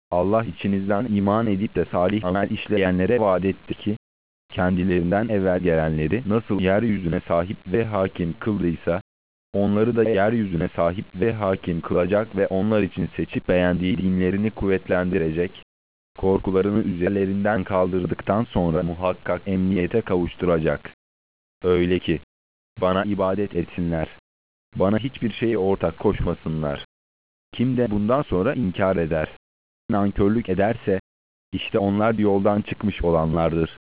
Allah içinizden iman edip de salih amel işleyenlere vaat etti ki, kendilerinden evvel gelenleri nasıl yeryüzüne sahip ve hakim kıldıysa, onları da yeryüzüne sahip ve hakim kılacak ve onlar için seçip beğendiği dinlerini kuvvetlendirecek, korkularını üzerlerinden kaldırdıktan sonra muhakkak emniyete kavuşturacak. Öyle ki, bana ibadet etsinler, bana hiçbir şeye ortak koşmasınlar. Kim de bundan sonra inkar eder, nankörlük ederse, işte onlar yoldan çıkmış olanlardır.